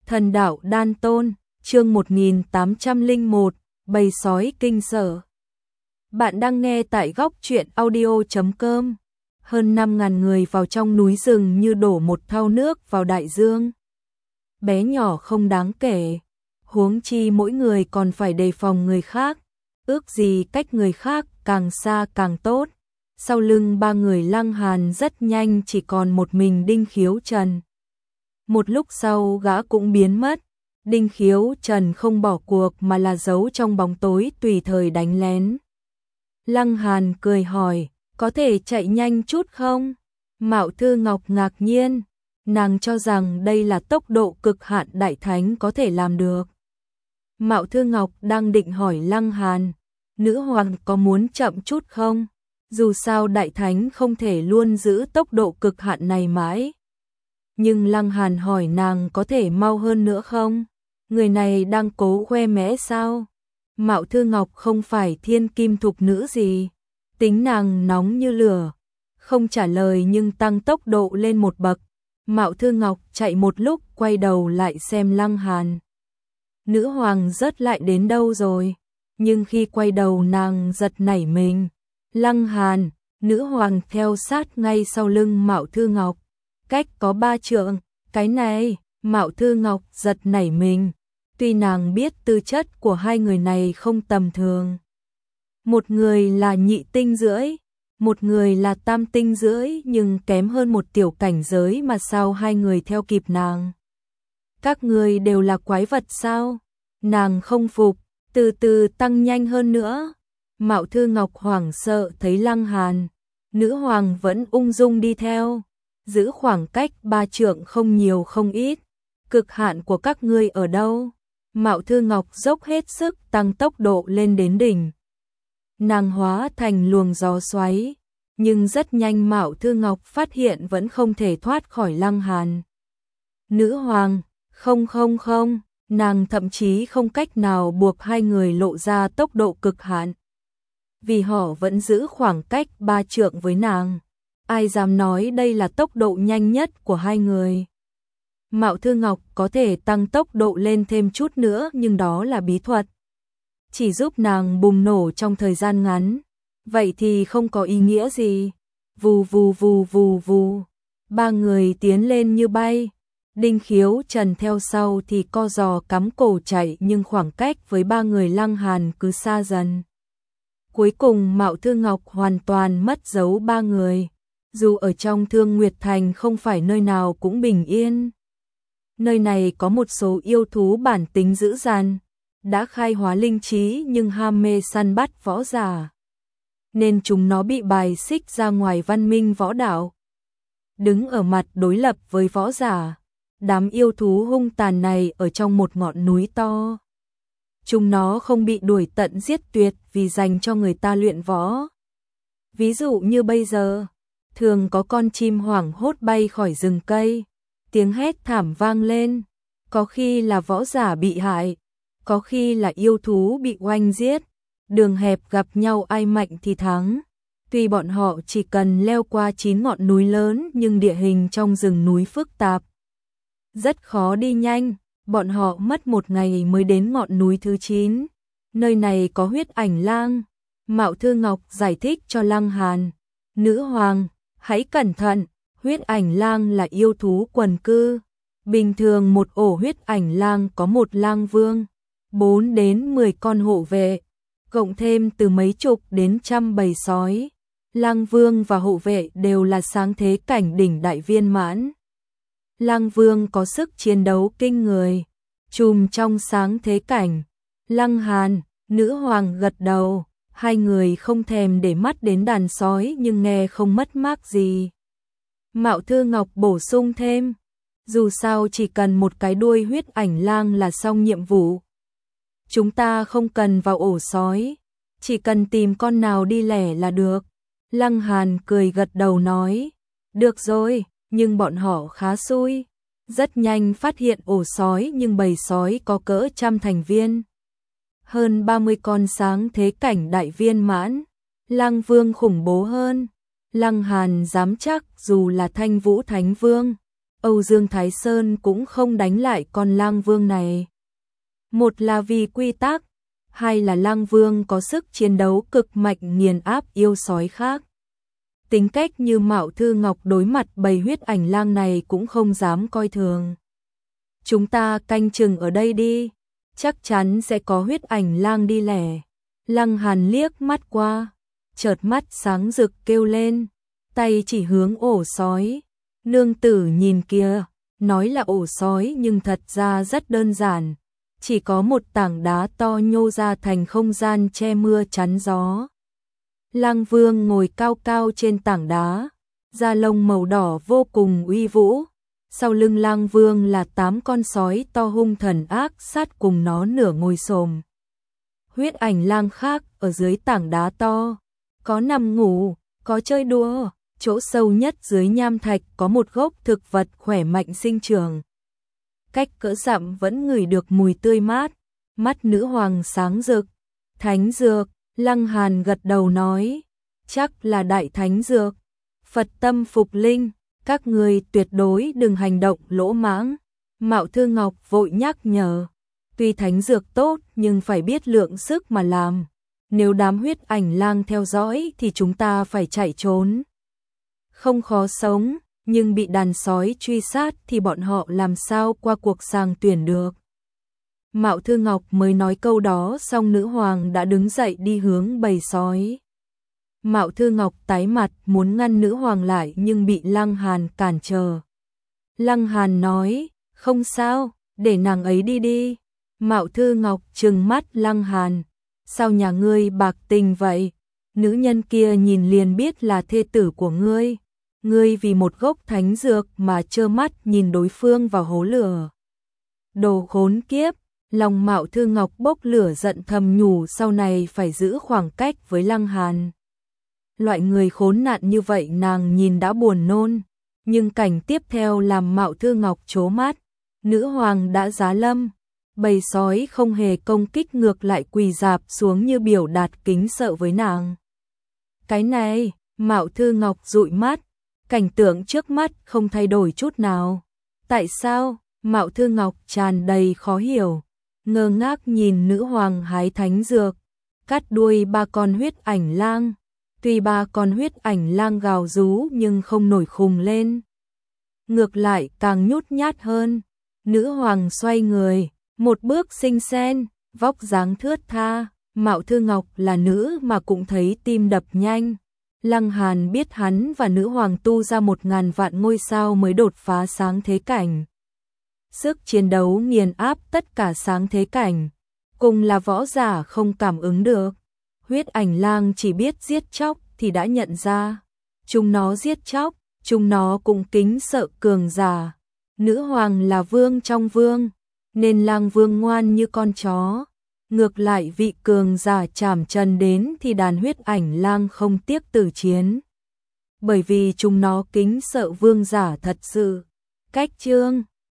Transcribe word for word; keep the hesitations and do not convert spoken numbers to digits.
Thần đạo đan tôn, chương một nghìn tám trăm lẻ một, bầy sói kinh sở. Bạn đang nghe tại góc truyện audio chấm com. Hơn năm ngàn người vào trong núi rừng như đổ một thau nước vào đại dương. Bé nhỏ không đáng kể, huống chi mỗi người còn phải đề phòng người khác, ước gì cách người khác càng xa càng tốt. Sau lưng ba người Lăng Hàn rất nhanh chỉ còn một mình Đinh Khiếu Trần. Một lúc sau gã cũng biến mất, Đinh Khiếu Trần không bỏ cuộc mà là giấu trong bóng tối tùy thời đánh lén. Lăng Hàn cười hỏi, có thể chạy nhanh chút không? Mạo Thư Ngọc ngạc nhiên, nàng cho rằng đây là tốc độ cực hạn đại thánh có thể làm được. Mạo Thư Ngọc đang định hỏi Lăng Hàn, nữ hoàng có muốn chậm chút không? Dù sao đại thánh không thể luôn giữ tốc độ cực hạn này mãi. Nhưng Lăng Hàn hỏi nàng có thể mau hơn nữa không? Người này đang cố khoe mẽ sao? Mạo Thư Ngọc không phải thiên kim thục nữ gì, tính nàng nóng như lửa, không trả lời nhưng tăng tốc độ lên một bậc. Mạo Thư Ngọc chạy một lúc quay đầu lại xem Lăng Hàn. Nữ hoàng rớt lại đến đâu rồi? Nhưng khi quay đầu nàng giật nảy mình. Lăng Hàn, nữ hoàng theo sát ngay sau lưng Mạo Thư Ngọc, cách có ba trượng. Cái này, Mạo Thư Ngọc giật nảy mình, tuy nàng biết tư chất của hai người này không tầm thường. Một người là nhị tinh rưỡi, một người là tam tinh rưỡi, nhưng kém hơn một tiểu cảnh giới mà sao hai người theo kịp nàng? Các người đều là quái vật sao? Nàng không phục, từ từ tăng nhanh hơn nữa. Mạo Thư Ngọc hoảng sợ thấy Lăng Hàn, nữ hoàng vẫn ung dung đi theo, giữ khoảng cách ba trượng không nhiều không ít. Cực hạn của các ngươi ở đâu? Mạo Thư Ngọc dốc hết sức tăng tốc độ lên đến đỉnh. Nàng hóa thành luồng gió xoáy, nhưng rất nhanh Mạo Thư Ngọc phát hiện vẫn không thể thoát khỏi Lăng Hàn. Nữ hoàng, không không không, nàng thậm chí không cách nào buộc hai người lộ ra tốc độ cực hạn. Vì họ vẫn giữ khoảng cách ba trượng với nàng. Ai dám nói đây là tốc độ nhanh nhất của hai người. Mạo Thư Ngọc có thể tăng tốc độ lên thêm chút nữa nhưng đó là bí thuật, chỉ giúp nàng bùng nổ trong thời gian ngắn. Vậy thì không có ý nghĩa gì. Vù vù vù vù vù, ba người tiến lên như bay. Đinh Khiếu Trần theo sau thì co giò cắm cổ chạy, nhưng khoảng cách với ba người Lăng Hàn cứ xa dần. Cuối cùng Mạo Thư Ngọc hoàn toàn mất dấu ba người. Dù ở trong Thương Nguyệt Thành không phải nơi nào cũng bình yên. Nơi này có một số yêu thú bản tính dữ dằn, đã khai hóa linh trí nhưng ham mê săn bắt võ giả, nên chúng nó bị bài xích ra ngoài văn minh võ đạo, đứng ở mặt đối lập với võ giả. Đám yêu thú hung tàn này ở trong một ngọn núi to. Chúng nó không bị đuổi tận giết tuyệt vì dành cho người ta luyện võ. Ví dụ như bây giờ, thường có con chim hoảng hốt bay khỏi rừng cây, tiếng hét thảm vang lên, có khi là võ giả bị hại, có khi là yêu thú bị oanh giết. Đường hẹp gặp nhau ai mạnh thì thắng. Tuy bọn họ chỉ cần leo qua chín ngọn núi lớn nhưng địa hình trong rừng núi phức tạp, rất khó đi nhanh. Bọn họ mất một ngày mới đến ngọn núi thứ chín. Nơi này có huyết ảnh lang. Mạo Thư Ngọc giải thích cho Lăng Hàn, nữ hoàng, hãy cẩn thận, huyết ảnh lang là yêu thú quần cư. Bình thường một ổ huyết ảnh lang có một lang vương, bốn đến mười con hộ vệ, cộng thêm từ mấy chục đến trăm bầy sói. Lang vương và hộ vệ đều là sáng thế cảnh đỉnh đại viên mãn. Lang vương có sức chiến đấu kinh người, trùm trong sáng thế cảnh. Lăng Hàn, nữ hoàng gật đầu, hai người không thèm để mắt đến đàn sói nhưng nghe không mất mát gì. Mạo Thư Ngọc bổ sung thêm, dù sao chỉ cần một cái đuôi huyết ảnh lang là xong nhiệm vụ. Chúng ta không cần vào ổ sói, chỉ cần tìm con nào đi lẻ là được. Lăng Hàn cười gật đầu nói, được rồi, nhưng bọn họ khá xui. Rất nhanh phát hiện ổ sói nhưng bầy sói có cỡ trăm thành viên. Hơn ba mươi con sáng thế cảnh đại viên mãn. Lang vương khủng bố hơn. Lăng Hàn dám chắc dù là Thanh Vũ Thánh Vương, Âu Dương Thái Sơn cũng không đánh lại con lang vương này. Một là vì quy tắc, hai là lang vương có sức chiến đấu cực mạnh nghiền áp yêu sói khác. Tính cách như Mạo Thư Ngọc đối mặt bầy huyết ảnh lang này cũng không dám coi thường. Chúng ta canh chừng ở đây đi, chắc chắn sẽ có huyết ảnh lang đi lẻ. Lăng Hàn liếc mắt qua, chợt mắt sáng rực kêu lên, tay chỉ hướng ổ sói. Nương tử nhìn kìa, nói là ổ sói nhưng thật ra rất đơn giản. Chỉ có một tảng đá to nhô ra thành không gian che mưa chắn gió. Lang Vương ngồi cao cao trên tảng đá, da lông màu đỏ vô cùng uy vũ. Sau lưng Lang Vương là tám con sói to hung thần ác sát cùng nó nửa ngồi xổm. Huyết ảnh lang khác ở dưới tảng đá to, có nằm ngủ, có chơi đùa. Chỗ sâu nhất dưới nham thạch có một gốc thực vật khỏe mạnh sinh trưởng. Cách cỡ dặm vẫn ngửi được mùi tươi mát, mắt nữ hoàng sáng rực. Thánh dược, Lăng Hàn gật đầu nói, chắc là đại thánh dược. Phật tâm phục linh, các người tuyệt đối đừng hành động lỗ mãng. Mạo Thư Ngọc vội nhắc nhở, tuy thánh dược tốt nhưng phải biết lượng sức mà làm. Nếu đám huyết ảnh lang theo dõi thì chúng ta phải chạy trốn. Không khó sống, nhưng bị đàn sói truy sát thì bọn họ làm sao qua cuộc sàng tuyển được. Mạo Thư Ngọc mới nói câu đó xong nữ hoàng đã đứng dậy đi hướng bầy sói. Mạo Thư Ngọc tái mặt muốn ngăn nữ hoàng lại nhưng bị Lăng Hàn cản trở. Lăng Hàn nói, không sao, để nàng ấy đi đi. Mạo Thư Ngọc trừng mắt Lăng Hàn, sao nhà ngươi bạc tình vậy? Nữ nhân kia nhìn liền biết là thê tử của ngươi. Ngươi vì một gốc thánh dược mà trơ mắt nhìn đối phương vào hố lửa. Đồ khốn kiếp, lòng Mạo Thư Ngọc bốc lửa giận thầm nhủ sau này phải giữ khoảng cách với Lăng Hàn. Loại người khốn nạn như vậy nàng nhìn đã buồn nôn, nhưng cảnh tiếp theo làm Mạo Thư Ngọc trố mắt. Nữ hoàng đã giá lâm, bầy sói không hề công kích ngược lại quỳ rạp xuống như biểu đạt kính sợ với nàng. Cái này, Mạo Thư Ngọc dụi mắt. Cảnh tượng trước mắt không thay đổi chút nào. Tại sao? Mạo Thư Ngọc tràn đầy khó hiểu, ngơ ngác nhìn nữ hoàng hái thánh dược, cắt đuôi ba con huyết ảnh lang. Tuy ba con huyết ảnh lang gào rú nhưng không nổi khùng lên. Ngược lại càng nhút nhát hơn. Nữ hoàng xoay người, một bước xinh xen, vóc dáng thướt tha. Mạo Thư Ngọc là nữ mà cũng thấy tim đập nhanh. Lăng Hàn biết hắn và nữ hoàng tu ra một ngàn vạn ngôi sao mới đột phá sáng thế cảnh. Sức chiến đấu nghiền áp tất cả sáng thế cảnh, cùng là võ giả không cảm ứng được. Huyết ảnh lang chỉ biết giết chóc thì đã nhận ra. Chúng nó giết chóc, chúng nó cũng kính sợ cường giả. Nữ hoàng là vương trong vương, nên lang vương ngoan như con chó. Ngược lại vị cường giả chảm trần đến thì đàn huyết ảnh lang không tiếc tử chiến. Bởi vì chúng nó kính sợ vương giả thật sự. Cách chương